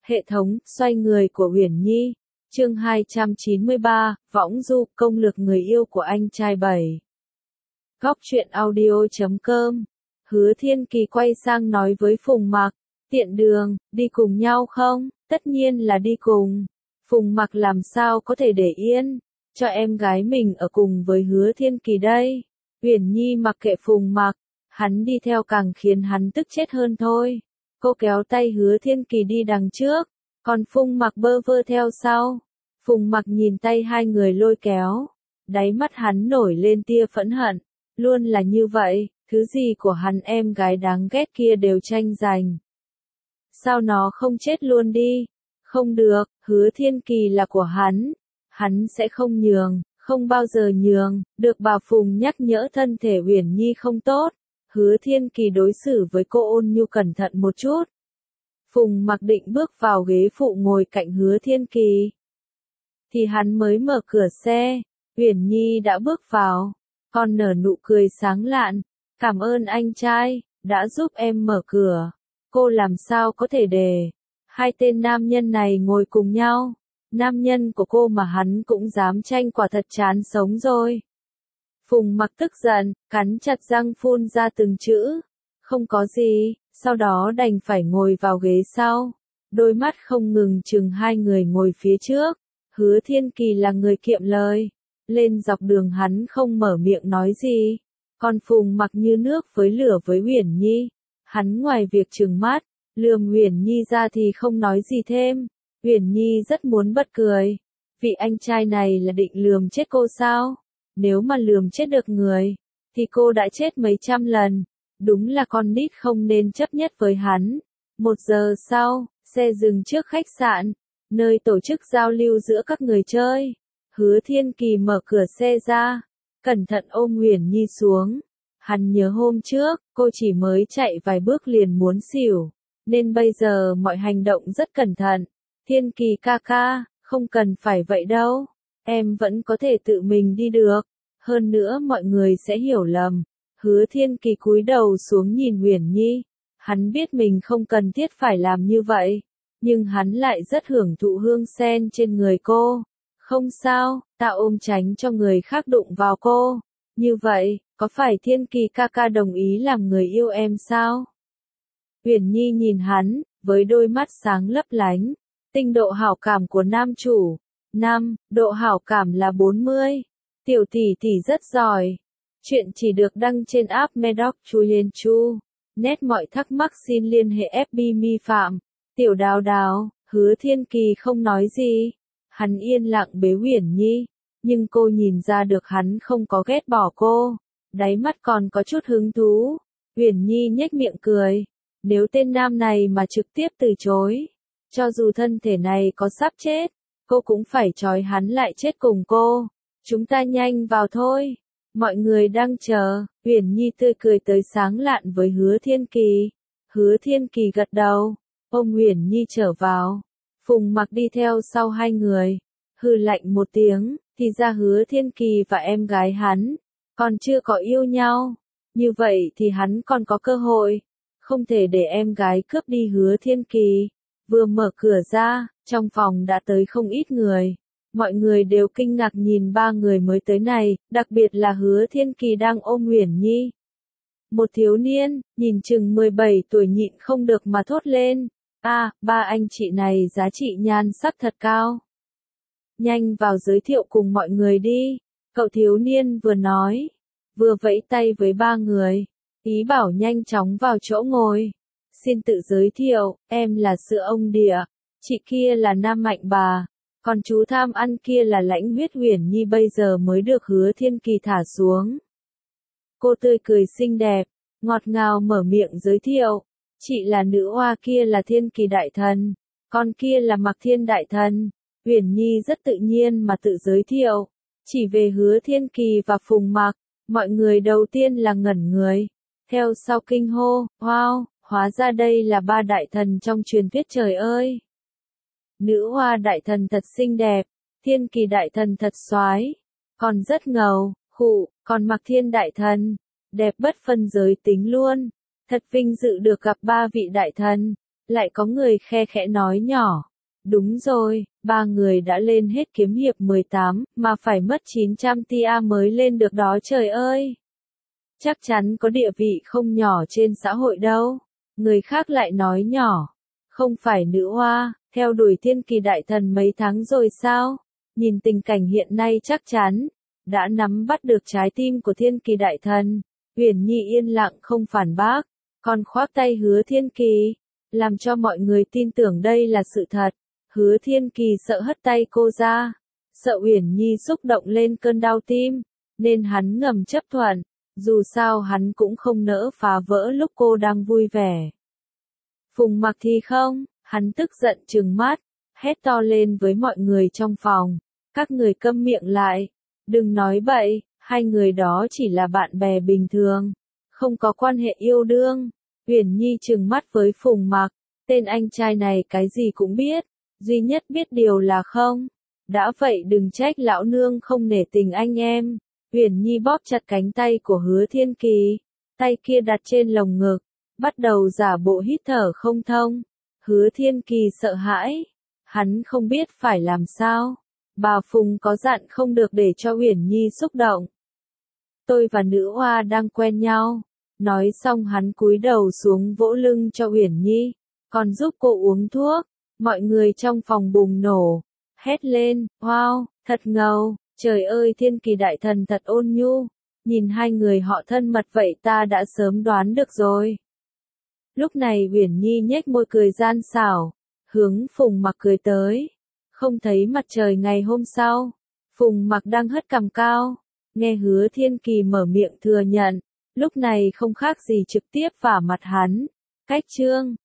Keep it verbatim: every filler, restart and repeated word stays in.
Hệ thống, xoay người của Uyển Nhi. Chương hai trăm chín mươi ba, Võng Du, công lược người yêu của anh trai bảy. Góc truyện audio chấm com. Hứa Thiên Kỳ quay sang nói với Phùng Mặc, tiện đường, đi cùng nhau không? Tất nhiên là đi cùng. Phùng Mặc làm sao có thể để yên, cho em gái mình ở cùng với Hứa Thiên Kỳ đây. Uyển Nhi mặc kệ Phùng Mặc, hắn đi theo càng khiến hắn tức chết hơn thôi. Cô kéo tay Hứa Thiên Kỳ đi đằng trước, còn Phùng Mặc bơ vơ theo sau. Phùng Mặc nhìn tay hai người lôi kéo, đáy mắt hắn nổi lên tia phẫn hận, luôn là như vậy, thứ gì của hắn em gái đáng ghét kia đều tranh giành. Sao nó không chết luôn đi? Không được, Hứa Thiên Kỳ là của hắn, hắn sẽ không nhường, không bao giờ nhường. Được bà Phùng nhắc nhở thân thể Uyển Nhi không tốt, Hứa Thiên Kỳ đối xử với cô ôn nhu cẩn thận một chút. Phùng Mặc định bước vào ghế phụ ngồi cạnh Hứa Thiên Kỳ, thì hắn mới mở cửa xe. Uyển Nhi đã bước vào, còn nở nụ cười sáng lạn. Cảm ơn anh trai, đã giúp em mở cửa. Cô làm sao có thể để hai tên nam nhân này ngồi cùng nhau? Nam nhân của cô mà hắn cũng dám tranh, quả thật chán sống rồi. Phùng Mặc tức giận, cắn chặt răng phun ra từng chữ. Không có gì, sau đó đành phải ngồi vào ghế sau. Đôi mắt không ngừng chừng hai người ngồi phía trước. Hứa Thiên Kỳ là người kiệm lời. Lên dọc đường hắn không mở miệng nói gì. Còn Phùng Mặc như nước với lửa với Uyển Nhi. Hắn ngoài việc trừng mắt, lườm Uyển Nhi ra thì không nói gì thêm. Uyển Nhi rất muốn bật cười. Vị anh trai này là định lườm chết cô sao? Nếu mà lườm chết được người, thì cô đã chết mấy trăm lần. Đúng là con nít không nên chấp nhất với hắn. Một giờ sau, xe dừng trước khách sạn, nơi tổ chức giao lưu giữa các người chơi. Hứa Thiên Kỳ mở cửa xe ra, cẩn thận ôm Uyển Nhi xuống. Hắn nhớ hôm trước, cô chỉ mới chạy vài bước liền muốn xỉu, nên bây giờ mọi hành động rất cẩn thận. Thiên Kỳ ca ca, không cần phải vậy đâu, em vẫn có thể tự mình đi được. Hơn nữa mọi người sẽ hiểu lầm. Hứa Thiên Kỳ cúi đầu xuống nhìn Uyển Nhi. Hắn biết mình không cần thiết phải làm như vậy, nhưng hắn lại rất hưởng thụ hương sen trên người cô. Không sao, ta ôm tránh cho người khác đụng vào cô. Như vậy, có phải Thiên Kỳ ca ca đồng ý làm người yêu em sao? Uyển Nhi nhìn hắn, với đôi mắt sáng lấp lánh. Tinh độ hảo cảm của nam chủ. Năm, độ hảo cảm là bốn mươi. Tiểu tỷ tỷ rất giỏi. Chuyện chỉ được đăng trên app Medoc Chuyen Chu. Nét mọi thắc mắc xin liên hệ ép bê Mi Phạm. Tiểu Đào Đào, Hứa Thiên Kỳ không nói gì. Hắn yên lặng bế Uyển Nhi, nhưng cô nhìn ra được hắn không có ghét bỏ cô. Đáy mắt còn có chút hứng thú. Uyển Nhi nhếch miệng cười. Nếu tên nam này mà trực tiếp từ chối, cho dù thân thể này có sắp chết, cô cũng phải trói hắn lại chết cùng cô. Chúng ta nhanh vào thôi. Mọi người đang chờ. Uyển Nhi tươi cười tới sáng lạn với Hứa Thiên Kỳ. Hứa Thiên Kỳ gật đầu, ôm Uyển Nhi trở vào. Phùng Mặc đi theo sau hai người. Hừ lạnh một tiếng, thì ra Hứa Thiên Kỳ và em gái hắn còn chưa có yêu nhau. Như vậy thì hắn còn có cơ hội. Không thể để em gái cướp đi Hứa Thiên Kỳ. Vừa mở cửa ra, trong phòng đã tới không ít người. Mọi người đều kinh ngạc nhìn ba người mới tới này, đặc biệt là Hứa Thiên Kỳ đang ôm Uyển Nhi. Một thiếu niên, nhìn chừng mười bảy tuổi nhịn không được mà thốt lên. À, ba anh chị này giá trị nhan sắc thật cao. Nhanh vào giới thiệu cùng mọi người đi. Cậu thiếu niên vừa nói, vừa vẫy tay với ba người, ý bảo nhanh chóng vào chỗ ngồi. Xin tự giới thiệu, em là Sữa Ông Địa, chị kia là Nam Mạnh Bà, còn chú tham ăn kia là Lãnh Huyết. Uyển Nhi bây giờ mới được Hứa Thiên Kỳ thả xuống. Cô tươi cười xinh đẹp, ngọt ngào mở miệng giới thiệu. Chị là nữ oa, kia là Thiên Kỳ đại thần, con kia là Mặc Thiên đại thần. Uyển Nhi rất tự nhiên mà tự giới thiệu. Chỉ về Hứa Thiên Kỳ và Phùng Mặc, mọi người đầu tiên là ngẩn người, theo sau kinh hô, wow, hóa ra đây là ba đại thần trong truyền thuyết. Trời ơi! Nữ hoa đại thần thật xinh đẹp, Thiên Kỳ đại thần thật soái, còn rất ngầu, khụ, còn Mặc Thiên đại thần, đẹp bất phân giới tính luôn. Thật vinh dự được gặp ba vị đại thần. Lại có người khe khẽ nói nhỏ. Đúng rồi, ba người đã lên hết kiếm hiệp mười tám, mà phải mất chín trăm tia mới lên được đó trời ơi. Chắc chắn có địa vị không nhỏ trên xã hội đâu. Người khác lại nói nhỏ. Không phải nữ hoa, theo đuổi thiên kỳ đại thần mấy tháng rồi sao? Nhìn tình cảnh hiện nay chắc chắn, đã nắm bắt được trái tim của thiên kỳ đại thần. Uyển Nhi yên lặng không phản bác, còn khoác tay Hứa Thiên Kỳ, làm cho mọi người tin tưởng đây là sự thật. Hứa Thiên Kỳ sợ hất tay cô ra, sợ Uyển Nhi xúc động lên cơn đau tim, nên hắn ngầm chấp thuận, dù sao hắn cũng không nỡ phá vỡ lúc cô đang vui vẻ. Phùng Mặc thì không, hắn tức giận trừng mắt, hét to lên với mọi người trong phòng, các người câm miệng lại, đừng nói bậy, hai người đó chỉ là bạn bè bình thường, không có quan hệ yêu đương. Uyển Nhi trừng mắt với Phùng Mặc, tên anh trai này cái gì cũng biết, duy nhất biết điều là không. Đã vậy đừng trách lão nương không nể tình anh em. Uyển Nhi bóp chặt cánh tay của Hứa Thiên Kỳ, tay kia đặt trên lồng ngực, bắt đầu giả bộ hít thở không thông. Hứa Thiên Kỳ sợ hãi, hắn không biết phải làm sao. Bà Phùng có dặn không được để cho Uyển Nhi xúc động. Tôi và nữ hoa đang quen nhau. Nói xong hắn cúi đầu xuống vỗ lưng cho Uyển Nhi, còn giúp cô uống thuốc. Mọi người trong phòng bùng nổ, hét lên, wow, thật ngầu, trời ơi Thiên Kỳ đại thần thật ôn nhu, nhìn hai người họ thân mật vậy ta đã sớm đoán được rồi. Lúc này Uyển Nhi nhếch môi cười gian xảo, hướng Phùng Mặc cười tới. Không thấy mặt trời ngày hôm sau, Phùng Mặc đang hất cằm cao, nghe Hứa Thiên Kỳ mở miệng thừa nhận, lúc này không khác gì trực tiếp vả mặt hắn. Cách chương